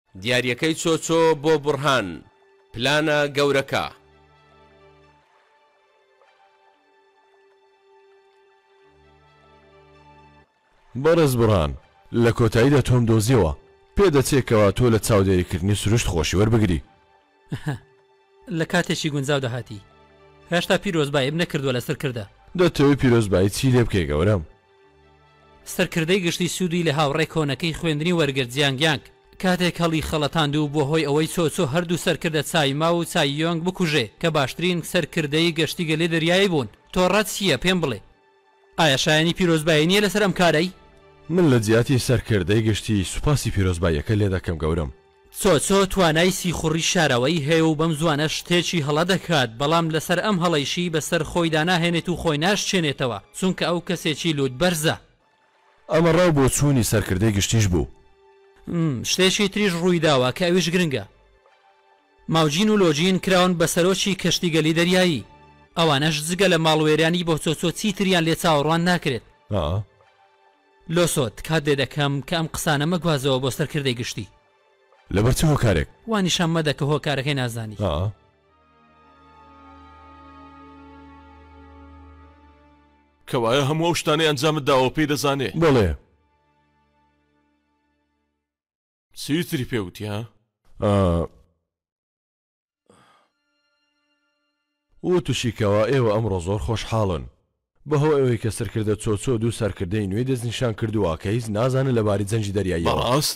دیاریەکەی چۆچۆ بۆ بورهان پلانە گەورەکە. بەڕێز بورهان لە کۆتاییدا تۆم دۆزیەوە پێدەچێکەوە تۆ لە چاودێریکردنی سروشت خۆشی وەربگری. لە کاتێکی گونجاو دەهاتی هێشتا پیرۆزبایی نەکردووە لە سەرکردە. دەتەوەی پیرۆزبایی چی لێ بکەی گەورەم؟ سەرکردەی گشتی سوودی لە هاوڕێ کۆنەکەی خوێندنی وەرگرت جیانگیانگ کاتێک هەڵی خەڵەتاندوو بۆ هۆی ئەوەی چۆچۆ هەردوو سەرکردە چایما و چاییۆنگ بکوژێ کە باشترین سەرکردەی گەشتی گەلێ دەریایی بوون. تۆڕەت چییە پێم بڵێ؟ ئایا شایانی پیرۆزبایی نییە لەسەر ئەم کارەی؟ من لە جیاتی سەرکردەی گشتی سوپاسی پیرۆزباییەکە لێ دەکەم گەورم. چۆچۆ توانای سیخوڕی شارەوەی هەیە و بەم زوانە شتێکی هەڵە دەکات بەڵام لەسەر ئەم هەڵەیشی بەسەر خۆی داناهێنێت و خۆی ناشچێنێتەوە چونکە ئەو کەسێکی لوت بەرزە. ئەمە ڕاو بۆ چوونی سەرکردەی گشتیش بوو. شتێکی تریش ڕوویداوە کە ئەویش گرنگە. ماوجین و لۆجین کراون بە سەرۆکی کەشتی گەلی دەریایی ئەوانەش جگە لە ماڵوێرانی بۆ چۆچۆ چیتریان لێ چاوەڕوان ناکرێت. لۆسۆت کات دێ دەکەم کە ئەم قسانە مەگوازەوە بۆ سەرکردەی گشتی. لەبەر چ هۆکارێک؟ وانیشان مەدە کە هۆکارەکەی نازانی. کەوایە هەموو ئەو شتانەی ئەنجامت داوە پێی دەزانێ؟ بەڵێ. چیتری پێوتی ها؟ و تووشیکەوە ئێوە ئەمڕۆ زۆر خۆشحاڵن بەهۆ ئەوەی کە سەرکردە چۆچۆ دوو سەرکردەی نوێی دەستنیشان کردووە کە هیچ نازانن لەباری جەنجی دەریایی. بەڕاست؟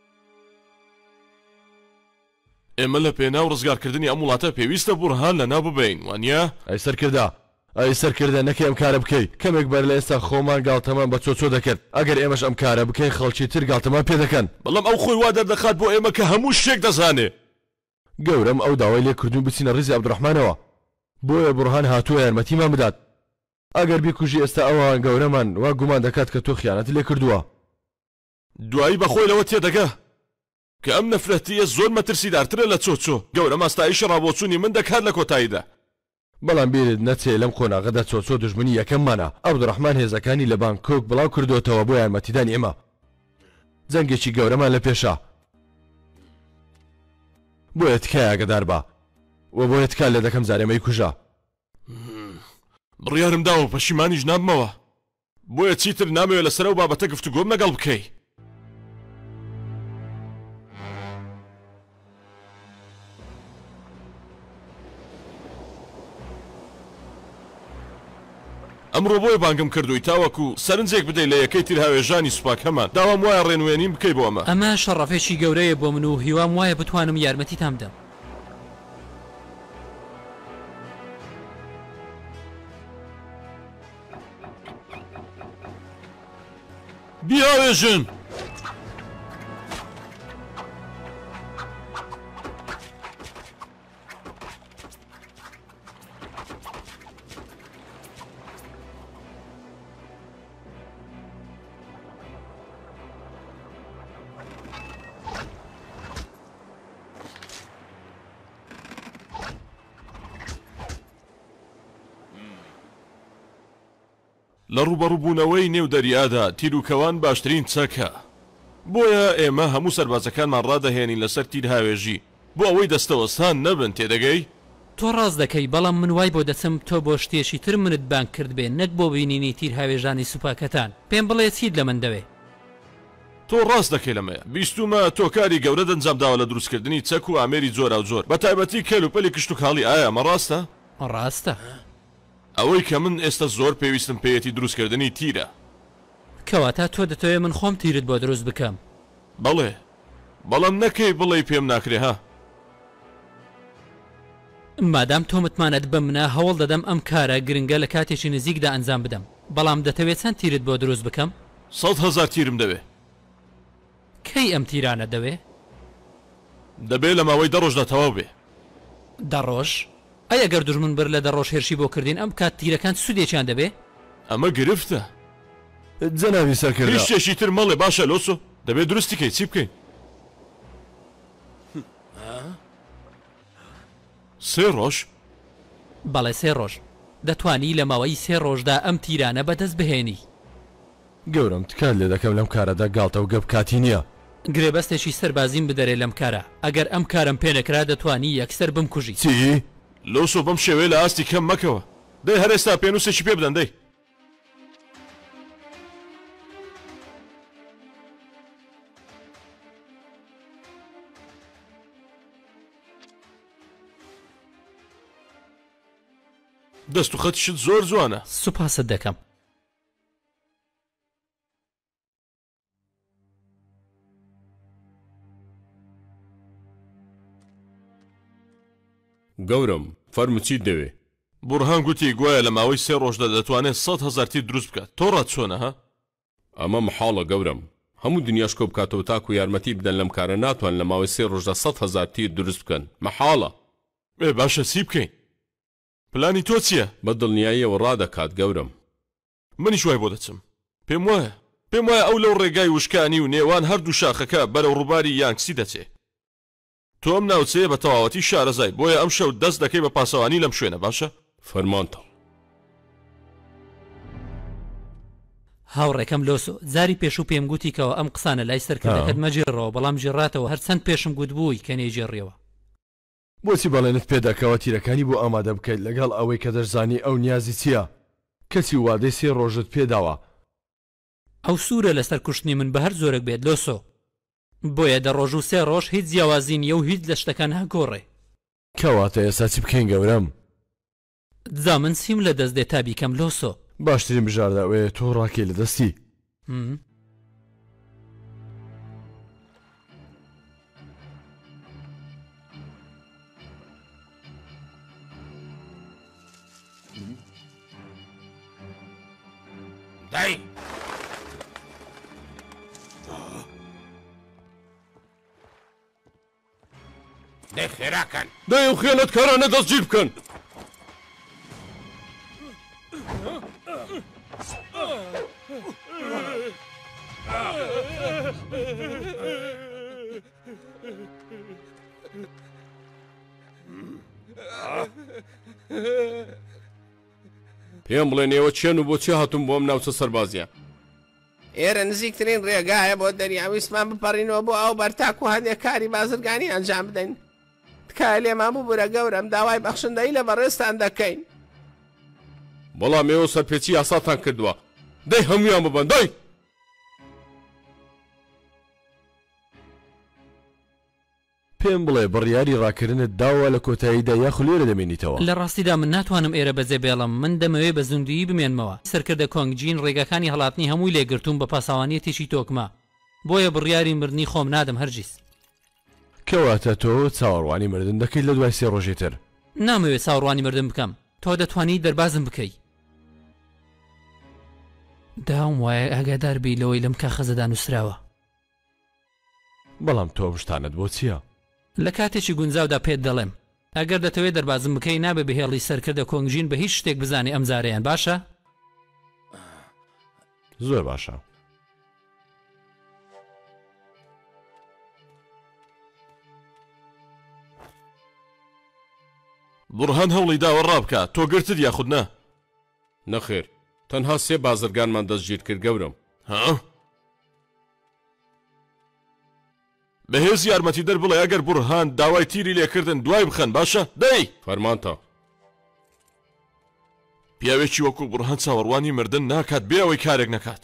ئێمە لە پێناو ڕزگارکردنی ئەم وڵاتە پێویستە بورهان لەناو ببین وانە؟ ئەی سەرکردە ئەی سەرکردە نەکەی ئەم کارە بکەی کەمێک بەر لە ئێستا خۆمان گاڵتەمان بە چۆچۆ دەکرد ئەگەر ئێمەش ئەم کارە بکەین خەڵکی تر گاڵتەمان پێ دەکەن. بەڵام ئەو خۆی وا دەردەخات بۆ ئێمە کە هەموو شتێک دەزانێ. گەورەم ئەو داوای لێکردوون بچینە ڕیزی عەبدوڕەحمانەوە بۆیە بورهان هاتووە یارمەتیمان بدات. ئەگەر بیکوژی ئێستا ئەوان گەورەمان وا گومان دەکات کە تۆ خیانەت لێ کردووە. دوایی بەخۆی لەوە تێدەگا کە ئەم نەفرەتیە زۆر مەترسیدارترە لە چۆچۆ. گەورە ماستایشی ڕابۆچوونی من دەکات لە کۆتاییدا. بەڵام بیرت نەچێ لەم قۆناغەدا چۆچۆ دژمنی یەکەممانە. عەبدوڕەحمان هێزەکانی لە بانکۆک بڵاو کردوتەوە بۆ یارمەتیدانی ئێمە. جەنگێکی گەورەمان لە پێشە بۆیە تکای ئاگدار بە و بۆیە تکال لێ دەکەم زارێمەی کوژە. بڕیارم داوە پەشیمانیش نابمەوە بۆیە چیتر نامەوێت لەسەر ئەو بابەتە گفتوگۆم لەگەڵ بکەی. ئەمڕۆ بۆی بانگم کردووی تاوەکو سەرنجێک بدەی لە یەکەی تیر هاوێژانی سوپاکەمان داوام وایە ڕێنوێنیم بکەی بۆ ئەمە. ئەمە شەڕەفێکی گەورەیە بۆ من و هیوام وایە بتوانم یارمەتیتان بدەم. بیاوێژن! لە ڕوبەڕووبوونەوەی نێو دەریادا تیرروکەوان باشترین چەکە بۆیە ئێمە هەموو سەربازەکانمان ڕادەهێنین لەسەر تیر هاوێژی بۆ ئەوەی دەستەوەستان نەبن. تێدەگەی؟ تۆ ڕاست دەکەی بەڵام من وای بۆ دەچم تۆ بۆ شتێکی تر منت بانگ کرد بێ نەک بۆ بینینی تیر هاوێژانی سوپاکەتان. پێم بڵێ چیت لە من دەوێ؟ تۆ ڕاست دەکەی لەمەیە بیستومە تۆ کاری گەورە دەنجامداوە لە دروستکردنی چەک و ئامێری جۆرا و جۆر بە تایبەتی کەلوپەلی کشت و کاڵی. ئایا ئەمە ڕاستە؟ ڕاستە. ئەوەی کە من ئێستا زۆر پێویستم پێیەتی دروستکردنی تیرە. کەواتە تۆ دەتەوێت من خۆم تیرت بۆ دروست بکەم؟ بەڵێ بەڵام نەکەی بڵێ پێم ناکرێ ها. مادام تۆ متمانەت بە منە هەوڵ دەدەم ئەم کارە گرنگە لە کاتێکی نزیکدا ئەنجام بدەم. بەڵام دەتەوێت چەند تیرت بۆ دروست بکەم؟ 100,000 تیرم دەوێ. کەی ئەم تیرانە دەوێ؟ دەبێت لە ماوەی 10 ڕۆژدا تەواو بێ. 10 ڕۆژ؟ ئەی ئەگەر دوژمن بەر لە 10 ڕۆژ هێرشی بۆ کردین ئەم کات تیرەکان سوودێکیان دەبێ؟ ئەمە گرفتە. جەنابی سەرکردە هیچ شتێکی تر مەڵێ باشە لۆسۆ دەبێت دروستیکەی چی بکەین؟ 3 ڕۆژ؟ بەڵێ 3 ڕۆژ دەتوانی لە ماوەی 3 ڕۆژدا ئەم تیرانە بەدەست بهێنی. گەورم تکات لێ دەکەم لەم کارەدا گاڵتە و گەب کاتی نییە. گرێبەستێکی سەربازیم بدەرێ لەم کارە ئەگەر ئەم کارم پێنەکرا دەتوانی یەکسەر بمکوژی. چی؟ لۆسۆ بەم شێوەیە لە ئاستی کەم مەکەوە. دەی هەر ئێستا پێنووسێکی پێ بدەن دەی. دەست و خەتیشت زۆر جوانە. سوپاست دەکەم. گەورم فەرمو چیت دەوێ؟ بورهان گوتی گوایە لە ماوەی 3 ڕۆژدا دەتوانێت 100,000 تیر دروست بکات. تۆ ڕات چۆنە ها؟ ئەمە محاڵە گەورم، هەموو دنیاش کۆ بکاتەوە تاکو یارمەتی بدەن لەم کارە ناتوان لە ماوەی 3 ڕۆژدا 100,000 تیر دروست بکەن. محاڵە. باشە چی بکەین؟ پلانی تۆ چییە؟ بە دڵنیاییەوە ڕادەکات گەورم. منیش وای بۆ دەچم. پێم وایە ئەو لەو ڕێگای وشکانی و نێوان هەردوو شاخەکە بەرەو ڕووباری یانگسی دەچێ. تۆ ئەم ناوچەیە بە تەواوەتی شارەزای، بۆیە ئەم شەو دەست دەکەی بە پاسەوانی لەم شوێنە. باشە؟ فەرمانتە. هاوڕێکەم لۆسۆ جاری پێش و پێم گوتیکەوە ئەم قسانە لای سەرکردەکەت مەجێڕەوە، بەڵام ژێڕاتەوە هەر چەند پێشم گوت بووی کە نەیجێڕیەوە. بۆچی بەڵێنت پێداکەوە تیرەکانی بۆ ئامادە بکەیت لەگەڵ ئەوەی کە دەرزانی ئەو نیازی چییە؟ کەسی وادەی 3 ڕۆژت پێداوە. ئەو سوورە لەسەر کوشتنی من بە هەر زۆرێک بێت لۆسۆ، بۆیە 10 ڕۆژ و 3 ڕۆژ هیچ جیاوازی نیە و هیچ لە شتەکان هەگۆڕێ. کەواتە ئێستا چی بکەین گەورم؟ دزا من سیم لە دەست دێت تا بیکەم لۆسۆ. باشترین بژارداوەیە تۆ ڕاکێ لە دەستی. دای دەی خێراکەن، دەی ئەو خێنەتکارانە دەستگیر بکەن. پێم بڵێن ئێوە چێن و بۆچی هاتوون بۆم ناوچە سەربازیە؟ ئێرە نزیکترین ڕێگایە بۆ دەریاویسمان بپەڕینەوە بۆ ئەو بەرتاک و هەندێک کاری بازرگانی ئەنجام بدەین. تکایە لێمان ببوورە گەورم، داوای بەخشندەی لە بەڕێستان دەکەین. بەڵام ئێوە سەرپێچی یاساتان کردووە، دەی هەمویان ببەن. دەی پێم بڵێ بڕیاری ڕاکردنت داوە لە کۆتاییدا یاخ لێرە دەمێنیتەوە؟ لە ڕاستیدا من ناتوانم ئێرە بەجێ بێڵم، من دەمەوێت بە زوندویی بمێنمەوە. سەرکردە کۆنگجین ڕێگەکانی هەڵاتنی هەمووی لێگرتووم بە پاساوانیەتێکی تۆکما، بۆیە بڕیاری مردنی خۆم نادەم هەرگیز. کەواتە تۆ چاوەڕوانی مردن دەکەیت لە دوای 3 ڕۆژی تر؟ نامەوێت چاوەڕوانی مردن بکەم، تۆ دەتوانی دەربازم بکەی. داوم وایە ئاگادار بی لەوەی لەم کاخەزەدا نووسراوە. بەڵام تۆ شتانت بۆ چییە؟ لە کاتێکی گونجاودا پێت دەڵێم ئەگەر دەتەوێت دەربازم بکەی نابێ بەهێڵی سەرکردە کۆنگژین بە هیچ شتێک بزانێ ئەم جارەیان. باشە؟ زۆر باشە. بورهان هەوڵی داوە ڕابکە، تۆ گرتت یاخود نا؟ نەخێر، تەنها 3 بازرگانمان دەستگیر کرد گەورم. ها؟ بەهێز یارمەتی دەر بڵێ ئەگەر بورهان داوای تیری لێکردن دوای بخەن. باشە؟ دەی فەرمانتە. پیاوێکی وەکو بورهان چاوەڕوانی مردن ناکات بێ ئەوەی کارێک نەکات.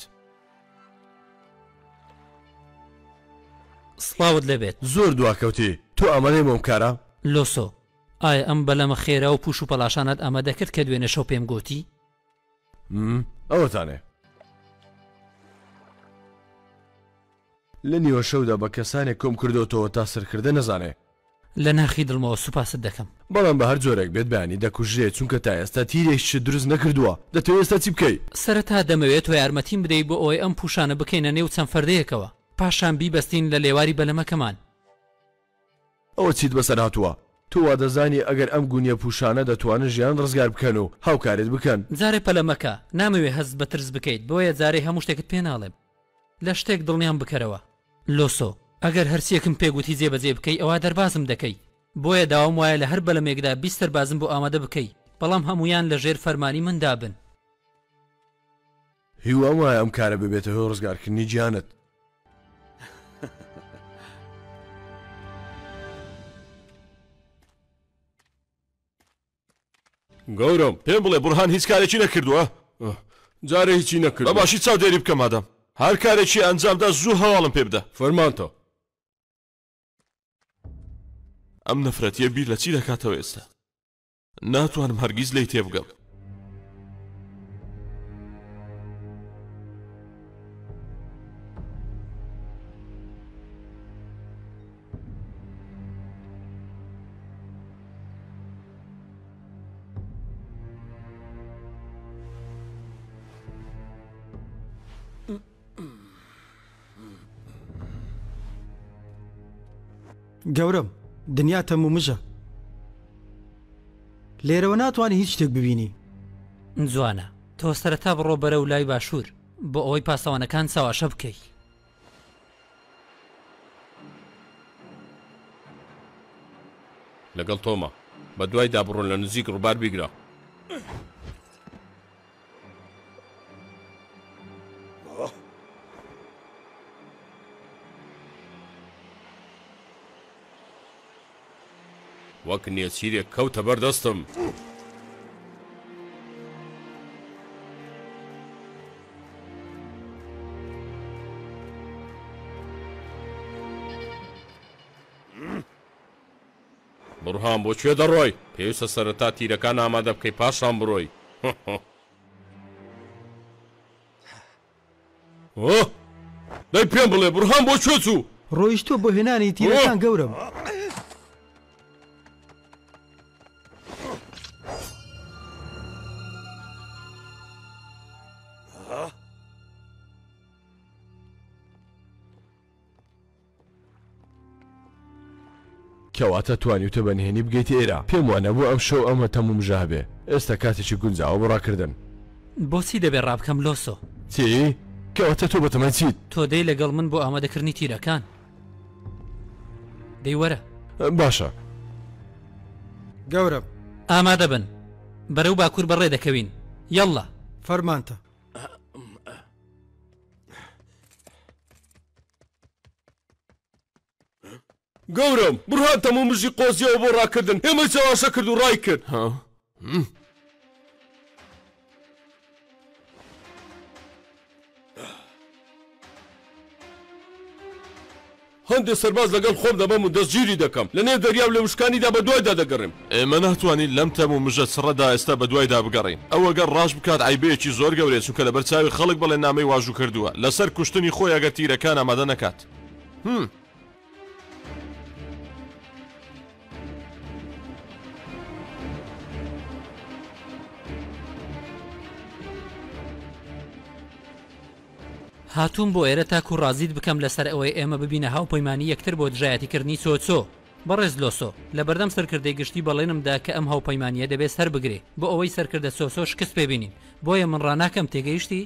سڵاوت لەبێت. زۆر دواکەوتی. تۆ ئامادەی بۆم کارە؟ لۆسۆ، ئایا ئەم بەلەمە خێرا و پوش و پەلاشانت ئامادە کرد کە دوێنێ شەو پێم گوتی؟ ئەوەتانێ. لە نیوە شەودا بە کەسانێک کۆم کردوتەوە تا سەرکردە نەزانێ. لە ناخی دڵمەوە سوپاست دەکەم. بەڵام بە هەر جۆرێک بێت بەیانی دەکوژێت چونکە تا ئێستا تیرێکیش دروست نەکردووە. دەتەوێت ئێستا چی بکەیت؟ سەرەتا دەمەوێت تۆ یارمەتیم بدەیت بۆ ئەوەی ئەم پوشانە بکەینە نێو چەند فەردەیەکەوە، پاشان بیبەستین لە لێواری بەلەمەکەمان. ئەوە چیت بەسەر هاتووە؟ تو وا دەزانی ئەگەر ئەم گونیە پوشانە دەتوانن ژیان ڕزگار بکەن و هاوکارێت بکەن. جارێ پەلەمەکە نامەوێت هەست بە ترس بکەیت، بۆیە جارێ هەموو شتێکت پێ ناڵێم. لە شتێک دڵنیان بکەرەوە. لۆسۆ، ئەگەر هەرچیەکم پێگوتی جێبەجێ بکەی ئەوە دەربازم دەکەی، بۆیە داوام وایە لە هەر بەلەمێکدا 20 دەربازم بۆ ئامادە بکەی، بەڵام هەمویان لە ژێر فەرمانی مندا بن. هیوام وایە ئەم کارە ببێتە هۆی ڕزگارکردنی گیانت. گەورم پێم بڵێ بورهان هیچ کارێکی نەکردووە جارە هیچی نەکرد بە باشی چاودێری بکەم مادام هەر کارێکی ئەنجامدا زوو هەواڵم پێ بدە فەرمانتە ئەم نەفرەتیە بیر لە چی دەکاتەوە ئێستا ناتوانم هەرگیز لی تێبگەم گەورم دنیا تەموو مژە لێرەوە ناتوانانی هیچ شتێک ببینی جوانە تۆ سەرەتا بڕۆ بەرە و لای باشوور بۆ ئەوەی پاسەوانەکان چاواشە بکەی لەگەڵ تۆمە بە دوای دابڕۆن لە نزیک ڕووبار بیگرە وەک نێچیرێک کەوتە بەردەستم بڕهام بۆکوێ دەڕۆی پێویستە سەرەتا تیرەکان ئامادە بکەی پاشان بڕۆی دەی پێم بڵێ بڕهام بۆکوێ چوو ڕۆیشتۆ بۆ هێنانی تیرەکان گەورم کەواتە توانیوتە بەنهێنی بگەیتی ئێرە پێم وانە بۆ ئەم شەو ئەمە تەموم ژابێ ئێستا کاتێکی گونجاوە بڕاکردن بۆچی دەبێت ڕابکەم لۆسۆ چی؟ کەواتە تۆ بەتەمەن چیت؟ تۆ دەی لەگەڵ من بۆ ئامادەکردنی تیرەکان دەی وەرە باشە گەورم ئامادە بن بەرەو باکوور بەڕێ دەکەوین یەڵڵا فەرمانتە گەورم بڕهان تەموو مژی قۆزیەوە بۆ ڕاکردن ئێمە چاواشە کرد و ڕای کرد هەندێک سەرباز لەگەڵ خۆم دەبەم و دەستگیری دەکەم لە نێو دەریاو لە وشکانیدا بە دوایدا دەگەڕێم ئێمە ناتوانین لەم تەموو مژە سڕەدا ئێستا بە دوایدا بگەڕین ئەوە گەر ڕاش بکات عیبەیەکی زۆر گەورێت چونکە لە بەرچاوی خەڵک بەڵێ نامەی واژوو کردووە لەسەر کوشتنی خۆی ئەگەر تیرەکان ئامادە نەکات هاتووم بۆ ئێرە تاکو ڕازیت بکەم لەسەر ئەوەی ئێمە ببینە هاوپەیمانی یەکتر بۆ دژایەتیکردنی چۆچۆ بەڕێز لۆسۆ لە بەردەم سەرکردەی گشتی بەڵێنمدا کە ئەم هاوپەیمانیە دەبێت سەر بگرێ بۆ ئەوەی سەرکردە سۆسۆ شکست پێبینین بۆیە من ڕناکەم تێگەیشتی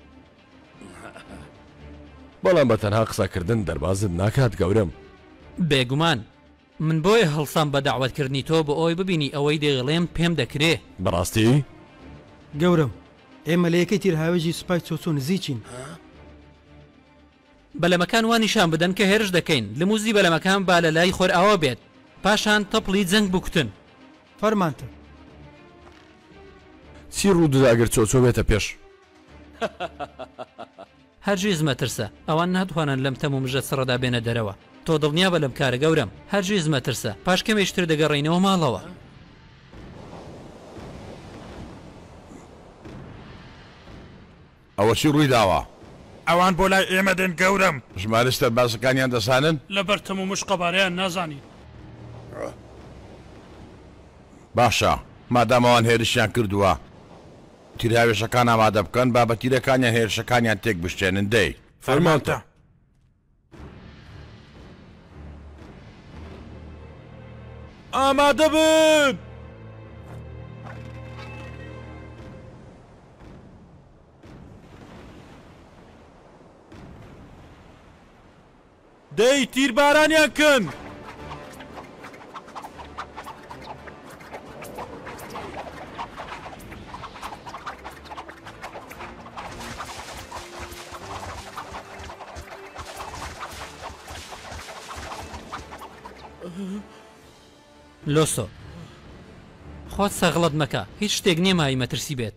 بەڵام بە تەنها قسەکردن دەربازت ناکات گەورم بێگومان من بۆیە هەڵسام بە داوەتکردنی تۆ بۆ ئەوەی ببینی ئەوەی دەیڵێم پێم دەکرێ بەڕاستی گەورم ئێمە لە یەکەی تیرهاوێژی سوپای چۆچۆ نزیکین بەلەمەکان وانیشان بدەن کە هێرش دەکەین لموزی بەلەمەکان با لە لای خۆر ئاوا بێت پاشان تەپڵی جەنگ بکوتن فەرمانتە چی ڕوودەدا ئەگەر چۆچۆ بێتە پێش هەرگیز مەترسە ئەوان ناتوانن لەم تەموو مژە سڕەدا بێنە دەرەوە تۆ دڵنیا بە لەم کارە گەورم هەرگیز مەترسە پاش کەمێشتر دەگەڕێینەوە ماڵەوە ئەوە چی ڕووی داوە ئەوان بۆ لای ئێمە دێن گەورم ژمارەستە باسەکانیان دەسانن لەبەر تەموو مش قەبارەیان نازانی باشە مادامەوان هێرشیان کردووە تیراوێشەکان ئامادە بکەن با بە تیرەکانیان هێرشەکانیان تێک بشتێنن دەی فەرمانتە ئامادە بن دەی تیربارانیان کەن لۆسۆ خۆت سەغڵت مەکە هیچ شتێک نێمایی مەترسی بێت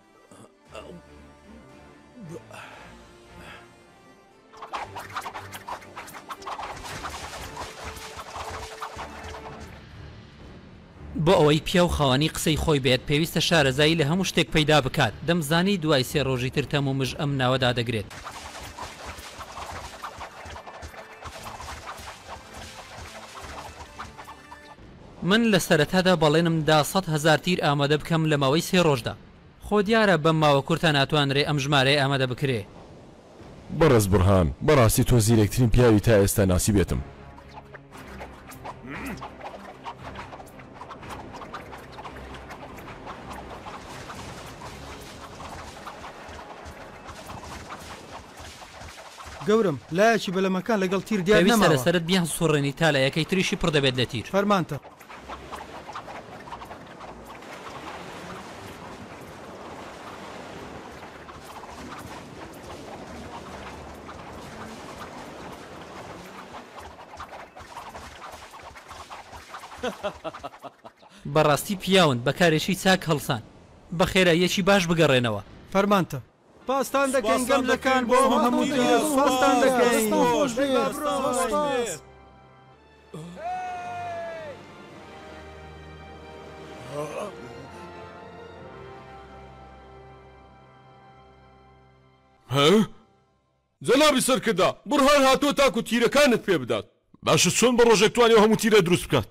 بۆ ئەوەی پیا و خاوەنی قسەی خۆی بێت پێویستە شارەزایی لە هەموو شتێک پەیدا بکات دەمزانی دوای 3 ڕۆژی تر تەم و مژ ئەم ناوەدا دەگرێت من لە سەرەتادا بەڵێنمدا 100,000 تیر ئامادە بکەم لە ماوەی 3 ڕۆژدا خۆ دیارە بەم ماوە کورتە ناتوانرێ ئەم ژمارەی ئامادە بکرێ بەڕێز بورهان بەڕاستی تۆ زیرەکترین پیاوی تا ئێستا ناسی بێتم گەورم لایەکی بەلەمەکان لەگەڵ تیر دیار پێویستە نەماوە لەسەرت بیان سوڕێنی تا لە یەکەی تریشی پڕ دەبێت لە تیر فەرمانتە بەڕاستی پیاون بەکارێکی چاک هەڵسان بە خێراییەکی باش بگەڕێنەوە فەرمانتە پاستان دەکەین گەملەکان بۆ هەموو تیر پاستان دەکەین جەنابی سەرکردا بورهان هاتووە تاکو تیرەکانت پێ بدات باشە چۆن بە ڕۆژێک توانێ هەموو تیرە دروست بکات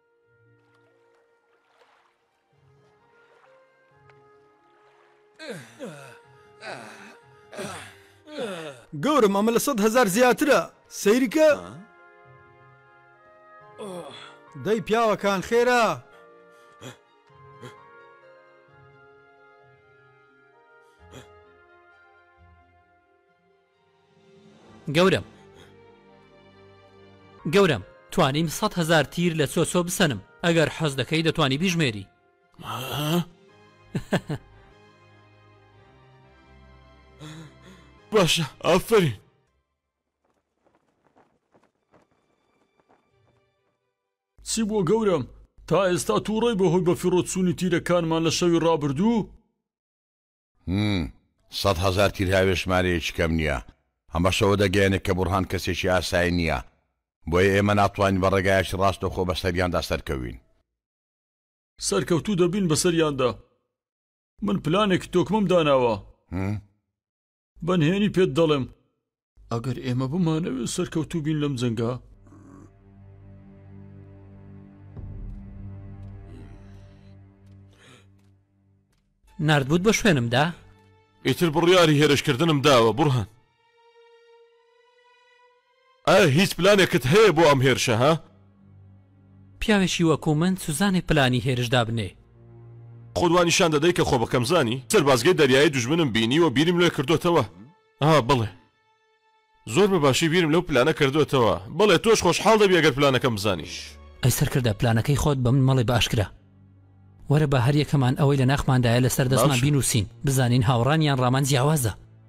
گەورم ئەمە لە 100,000 زیاترە سەیریکە دەی پیاوەکان خێرا گەورم توانیم 100,000 تیر لە چۆچۆ بسەنم ئەگەر حەز دەکەی دەتوانی بیژمێری باشە ئافرین چی بۆ گەورم تا ئێستا تووڕێی بەهۆی بە فیرۆچوونی تیرەکانمان لە شەوی ڕابردوو 100,000 تیر هاوێ ژمارەیەکی کەم نییە ئەمە شەوە دەگەیەنێت کە بورهان کەسێکی ئاسایی نییە بۆیە ئێمە ناتوانین بە ڕێگایەکی ڕاستەخۆ بە سەریاندا سەرکەوین سەرکەوتوو دەبین بەسەریاندا من پلانێکی تۆکمەم داناوە بەنهێنی پێت دەڵێم ئەگەر ئێمە بمانەوێت سەرکەوتوو بین لەم جەنگا نردبوت بە شوێنمدا ئیتر بڕیاری هێرشکردنم داوە بورهان ئایا هیچ پلانێکت هەیە بۆ ئەم هێرشە ها؟ پیاوێکی وەکو من سوزانێ پلانی هێرشدا بنێ خۆدوانیشان دەدەی کە خۆ بەکەم زانی سەربازگەی دەریایی دوژمنم بینی و بیرم لێ کردوتەوە بڵێ زۆر بەباشی بیرم لەو پلانە کردوتەوە بڵێ تۆش خۆشحاڵ دەبی ئەگەر پلانەکەم بزانیش ئەی سەرکردە پلانەکەی خۆت بە من مەڵێ باشکرا وەرە بە هەر یەکەمان ئەوەی لە ناخماندایە لەسەر دەستمان بینوسین بزانین هاوڕانیان ڕامان جیاوازە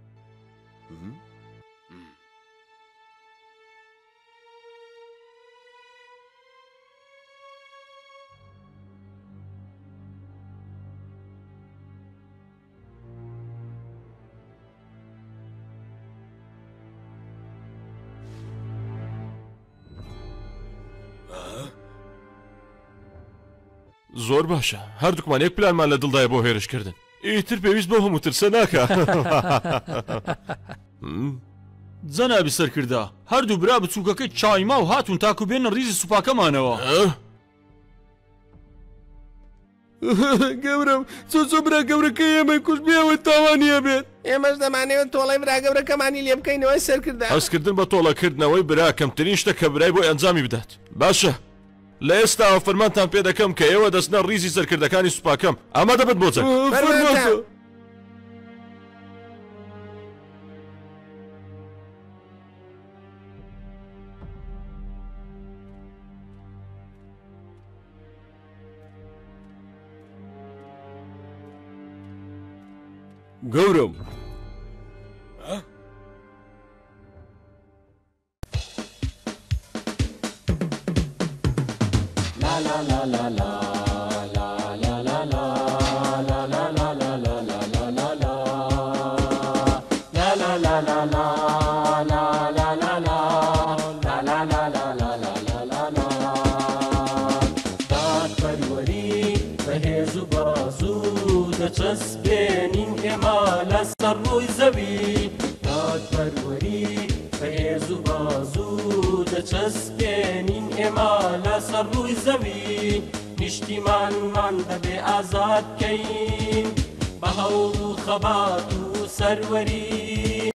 زۆر باشە هەردووکمان یەک پلانمان لە دڵدایە بۆ هێرشکردن ئیتر پێویست بۆ هەموو ترسە ناکە جەنابی سەرکردا هەردوو برا بچووکەکەی چایما و هاتون تاکو بێنە ریزی سوپاکەمانەوە گەورم چۆ برا گەورەکە ئێمەی کوش بێەوە تاوانیە بێت ئێمەش دەمانەوێت تۆڵی برا گەورەکەمانی لێ بکەینەوەی سەرکردا هەستکردن بە تۆڵەکردنەوەی برا کەمترین شتە کە برای بۆ ئەنجامی بدات باشە لە ئێستاوە فەرمانتان پێ دەکەم کە ئێوە دەستنە ریزی سەرکردەکانی سوپاکەم ئامادە بێت بۆ جەنگ گەورم بەهێز و بازوو دەچەسبێنین ئێمە لەسەر ڕووی زەوی دادپەروەری بەهێز و بازوو دەچەسبێنین ئێمە لەسەر ڕووی زەوی نیشتیمانمان دەبێ ئازاد بکەین بە هەوڵ و خەبات و سەروەری